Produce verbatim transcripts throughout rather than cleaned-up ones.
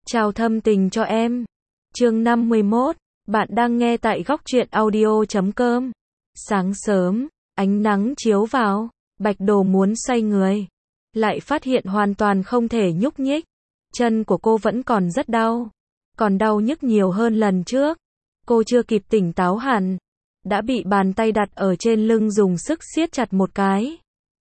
Chào thâm tình cho em. Chương năm mươi mốt. Bạn đang nghe tại góc truyện audio chấm com. Sáng sớm, ánh nắng chiếu vào, Bạch Đồ muốn xoay người, lại phát hiện hoàn toàn không thể nhúc nhích. Chân của cô vẫn còn rất đau, còn đau nhức nhiều hơn lần trước. Cô chưa kịp tỉnh táo hẳn, đã bị bàn tay đặt ở trên lưng dùng sức siết chặt một cái.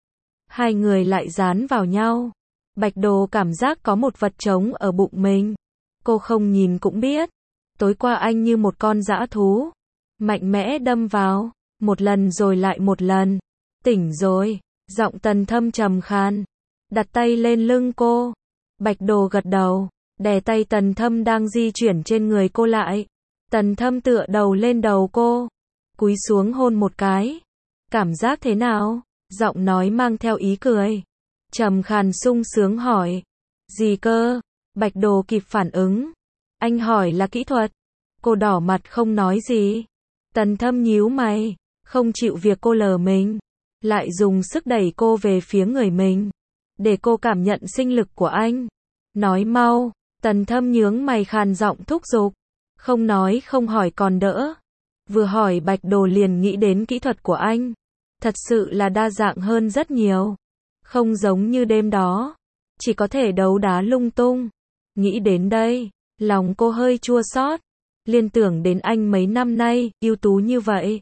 Hai người lại dán vào nhau. Bạch Đồ cảm giác có một vật trống ở bụng mình. Cô không nhìn cũng biết. Tối qua anh như một con dã thú, mạnh mẽ đâm vào, một lần rồi lại một lần. Tỉnh rồi, giọng Tần Thâm trầm khan, đặt tay lên lưng cô. Bạch Đồ gật đầu, đè tay Tần Thâm đang di chuyển trên người cô lại. Tần Thâm tựa đầu lên đầu cô, cúi xuống hôn một cái. Cảm giác thế nào? Giọng nói mang theo ý cười. Trầm khàn sung sướng hỏi. Gì cơ? Bạch Đồ kịp phản ứng. Anh hỏi là kỹ thuật. Cô đỏ mặt không nói gì. Tần Thâm nhíu mày, không chịu việc cô lờ mình, lại dùng sức đẩy cô về phía người mình, để cô cảm nhận sinh lực của anh. Nói mau. Tần Thâm nhướng mày khàn giọng thúc giục. Không nói không hỏi còn đỡ. Vừa hỏi Bạch Đồ liền nghĩ đến kỹ thuật của anh. Thật sự là đa dạng hơn rất nhiều. Không giống như đêm đó, chỉ có thể đấu đá lung tung. Nghĩ đến đây, lòng cô hơi chua xót. Liên tưởng đến anh mấy năm nay, ưu tú như vậy,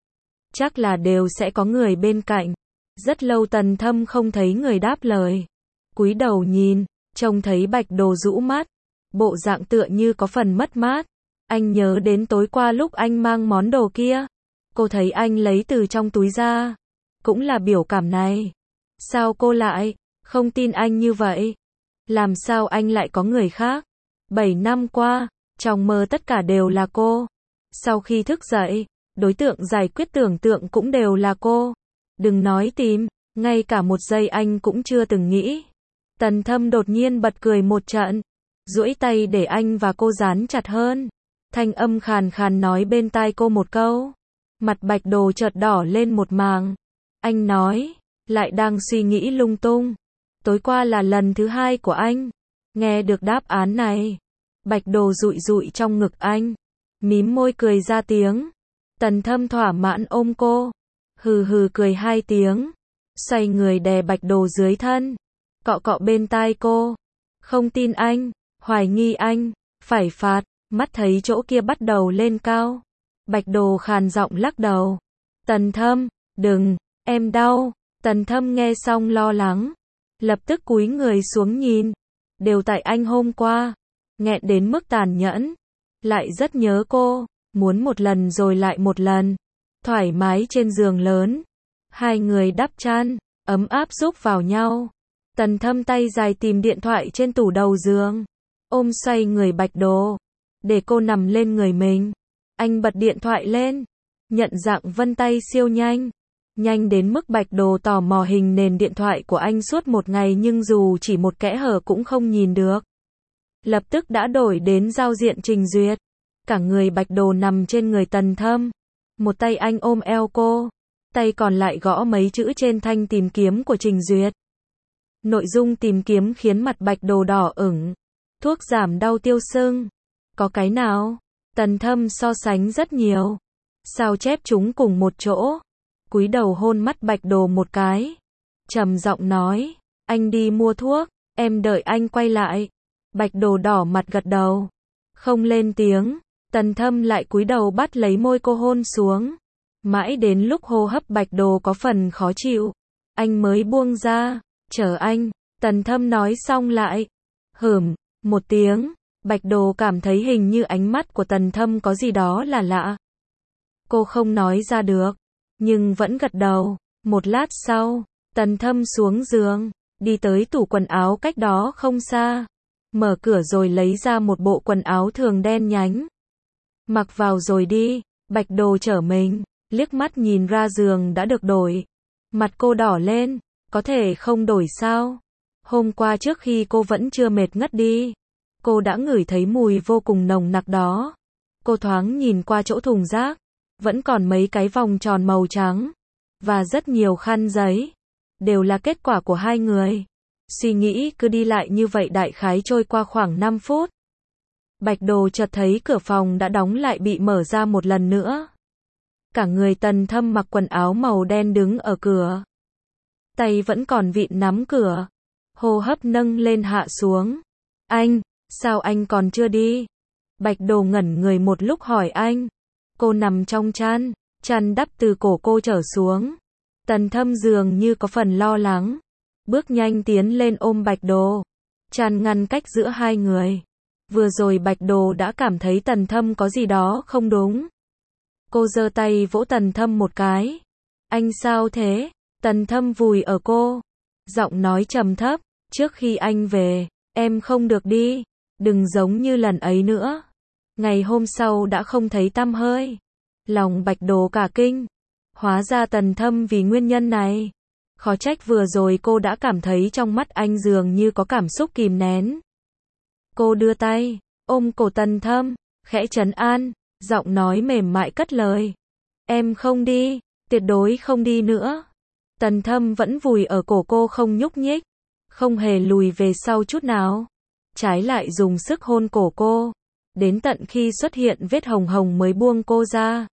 chắc là đều sẽ có người bên cạnh. Rất lâu Tần Thâm không thấy người đáp lời. Cúi đầu nhìn, trông thấy Bạch Đồ rũ mắt, bộ dạng tựa như có phần mất mát. Anh nhớ đến tối qua lúc anh mang món đồ kia. Cô thấy anh lấy từ trong túi ra. Cũng là biểu cảm này. Sao cô lại không tin anh như vậy? Làm sao anh lại có người khác? Bảy năm qua, trong mơ tất cả đều là cô. Sau khi thức dậy, đối tượng giải quyết tưởng tượng cũng đều là cô. Đừng nói tìm, ngay cả một giây anh cũng chưa từng nghĩ. Tần Thâm đột nhiên bật cười một trận, duỗi tay để anh và cô dán chặt hơn. Thanh âm khàn khàn nói bên tai cô một câu. Mặt Bạch Đồ chợt đỏ lên một màng. Anh nói, lại đang suy nghĩ lung tung. Tối qua là lần thứ hai của anh. Nghe được đáp án này, Bạch Đồ dụi dụi trong ngực anh, mím môi cười ra tiếng. Tần Thâm thỏa mãn ôm cô, hừ hừ cười hai tiếng, xoay người đè Bạch Đồ dưới thân, cọ cọ bên tai cô. Không tin anh, hoài nghi anh, phải phạt. Mắt thấy chỗ kia bắt đầu lên cao, Bạch Đồ khàn giọng lắc đầu. Tần Thâm, đừng, em đau. Tần Thâm nghe xong lo lắng, lập tức cúi người xuống nhìn. Đều tại anh hôm qua, nghẹn đến mức tàn nhẫn, lại rất nhớ cô, muốn một lần rồi lại một lần. Thoải mái trên giường lớn, hai người đắp chăn, ấm áp giúp vào nhau. Tần Thâm tay dài tìm điện thoại trên tủ đầu giường, ôm xoay người Bạch Đồ, để cô nằm lên người mình. Anh bật điện thoại lên, nhận dạng vân tay siêu nhanh. Nhanh đến mức Bạch Đồ tò mò hình nền điện thoại của anh suốt một ngày nhưng dù chỉ một kẽ hở cũng không nhìn được. Lập tức đã đổi đến giao diện trình duyệt. Cả người Bạch Đồ nằm trên người Tần Thâm. Một tay anh ôm eo cô, tay còn lại gõ mấy chữ trên thanh tìm kiếm của trình duyệt. Nội dung tìm kiếm khiến mặt Bạch Đồ đỏ ửng. Thuốc giảm đau tiêu sưng. Có cái nào? Tần Thâm so sánh rất nhiều. Sao chép chúng cùng một chỗ? Cúi đầu hôn mắt Bạch Đồ một cái, trầm giọng nói, anh đi mua thuốc, em đợi anh quay lại. Bạch Đồ đỏ mặt gật đầu, không lên tiếng. Tần Thâm lại cúi đầu bắt lấy môi cô hôn xuống. Mãi đến lúc hô hấp Bạch Đồ có phần khó chịu, anh mới buông ra. Chờ anh. Tần Thâm nói xong lại hửm một tiếng. Bạch Đồ cảm thấy hình như ánh mắt của Tần Thâm có gì đó là lạ. Cô không nói ra được, nhưng vẫn gật đầu. Một lát sau, Tần Thâm xuống giường, đi tới tủ quần áo cách đó không xa, mở cửa rồi lấy ra một bộ quần áo thường đen nhánh. Mặc vào rồi đi. Bạch Đồ trở mình, liếc mắt nhìn ra giường đã được đổi. Mặt cô đỏ lên, có thể không đổi sao? Hôm qua trước khi cô vẫn chưa mệt ngất đi, cô đã ngửi thấy mùi vô cùng nồng nặc đó. Cô thoáng nhìn qua chỗ thùng rác, vẫn còn mấy cái vòng tròn màu trắng, và rất nhiều khăn giấy, đều là kết quả của hai người. Suy nghĩ cứ đi lại như vậy đại khái trôi qua khoảng năm phút. Bạch Đồ chợt thấy cửa phòng đã đóng lại bị mở ra một lần nữa. Cả người Tần Thâm mặc quần áo màu đen đứng ở cửa. Tay vẫn còn vịn nắm cửa. Hô hấp nâng lên hạ xuống. Anh, sao anh còn chưa đi? Bạch Đồ ngẩn người một lúc hỏi anh. Cô nằm trong chăn, chăn đắp từ cổ cô trở xuống. Tần Thâm dường như có phần lo lắng. Bước nhanh tiến lên ôm Bạch Đồ. Chăn ngăn cách giữa hai người. Vừa rồi Bạch Đồ đã cảm thấy Tần Thâm có gì đó không đúng. Cô giơ tay vỗ Tần Thâm một cái. Anh sao thế? Tần Thâm vùi ở cô. Giọng nói trầm thấp. Trước khi anh về, em không được đi. Đừng giống như lần ấy nữa. Ngày hôm sau đã không thấy tăm hơi. Lòng Bạch Đồ cả kinh. Hóa ra Tần Thâm vì nguyên nhân này. Khó trách vừa rồi cô đã cảm thấy trong mắt anh dường như có cảm xúc kìm nén. Cô đưa tay, ôm cổ Tần Thâm, khẽ trấn an, giọng nói mềm mại cất lời. Em không đi, tuyệt đối không đi nữa. Tần Thâm vẫn vùi ở cổ cô không nhúc nhích, không hề lùi về sau chút nào. Trái lại dùng sức hôn cổ cô, đến tận khi xuất hiện vết hồng hồng mới buông cô ra.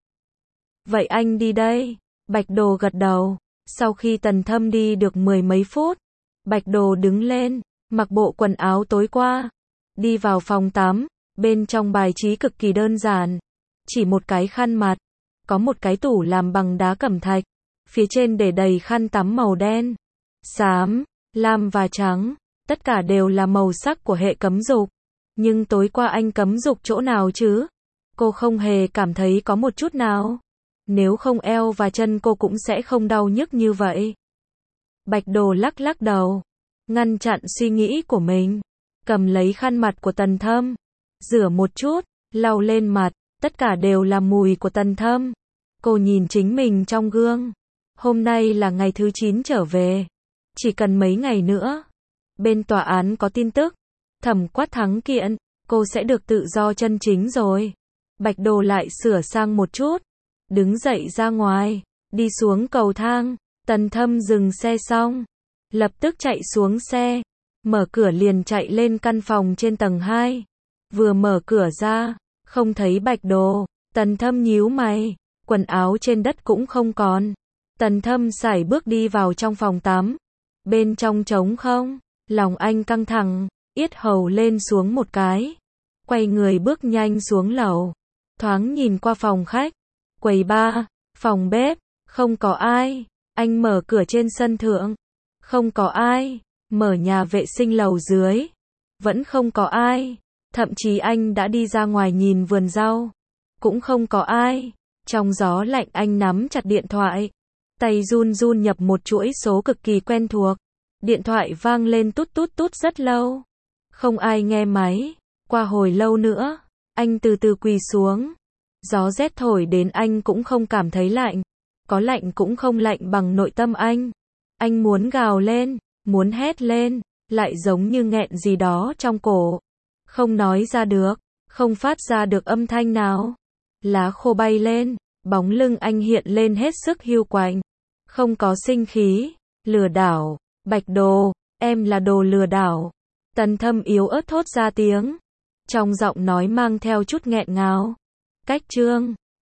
Vậy anh đi đây. Bạch Đồ gật đầu. Sau khi Tần Thâm đi được mười mấy phút, Bạch Đồ đứng lên, mặc bộ quần áo tối qua, đi vào phòng tắm. Bên trong bài trí cực kỳ đơn giản, chỉ một cái khăn mặt, có một cái tủ làm bằng đá cẩm thạch, phía trên để đầy khăn tắm màu đen, xám, lam và trắng, tất cả đều là màu sắc của hệ cấm dục. Nhưng tối qua anh cấm dục chỗ nào chứ? Cô không hề cảm thấy có một chút nào. Nếu không eo và chân cô cũng sẽ không đau nhức như vậy. Bạch Đồ lắc lắc đầu, ngăn chặn suy nghĩ của mình, cầm lấy khăn mặt của Tần Thâm, rửa một chút, lau lên mặt, tất cả đều là mùi của Tần Thâm. Cô nhìn chính mình trong gương. Hôm nay là ngày thứ chín trở về. Chỉ cần mấy ngày nữa, bên tòa án có tin tức, Thẩm Quát thắng kiện, cô sẽ được tự do chân chính rồi. Bạch Đồ lại sửa sang một chút, đứng dậy ra ngoài, đi xuống cầu thang. Tần Thâm dừng xe xong, lập tức chạy xuống xe, mở cửa liền chạy lên căn phòng trên tầng hai. Vừa mở cửa ra, không thấy Bạch Đồ. Tần Thâm nhíu mày, quần áo trên đất cũng không còn. Tần Thâm sải bước đi vào trong phòng tắm. Bên trong trống không, lòng anh căng thẳng, yết hầu lên xuống một cái. Quay người bước nhanh xuống lầu, thoáng nhìn qua phòng khách, quầy bar, phòng bếp, không có ai. Anh mở cửa trên sân thượng, không có ai. Mở nhà vệ sinh lầu dưới, vẫn không có ai. Thậm chí anh đã đi ra ngoài nhìn vườn rau, cũng không có ai. Trong gió lạnh anh nắm chặt điện thoại, tay run run nhập một chuỗi số cực kỳ quen thuộc. Điện thoại vang lên tút tút tút rất lâu, không ai nghe máy. Qua hồi lâu nữa, anh từ từ quỳ xuống. Gió rét thổi đến anh cũng không cảm thấy lạnh, có lạnh cũng không lạnh bằng nội tâm anh. Anh muốn gào lên, muốn hét lên, lại giống như nghẹn gì đó trong cổ, không nói ra được, không phát ra được âm thanh nào. Lá khô bay lên, bóng lưng anh hiện lên hết sức hiu quạnh, không có sinh khí. Lừa đảo, Bạch Đồ, em là đồ lừa đảo. Tần Thâm yếu ớt thốt ra tiếng, trong giọng nói mang theo chút nghẹn ngào. Cách chương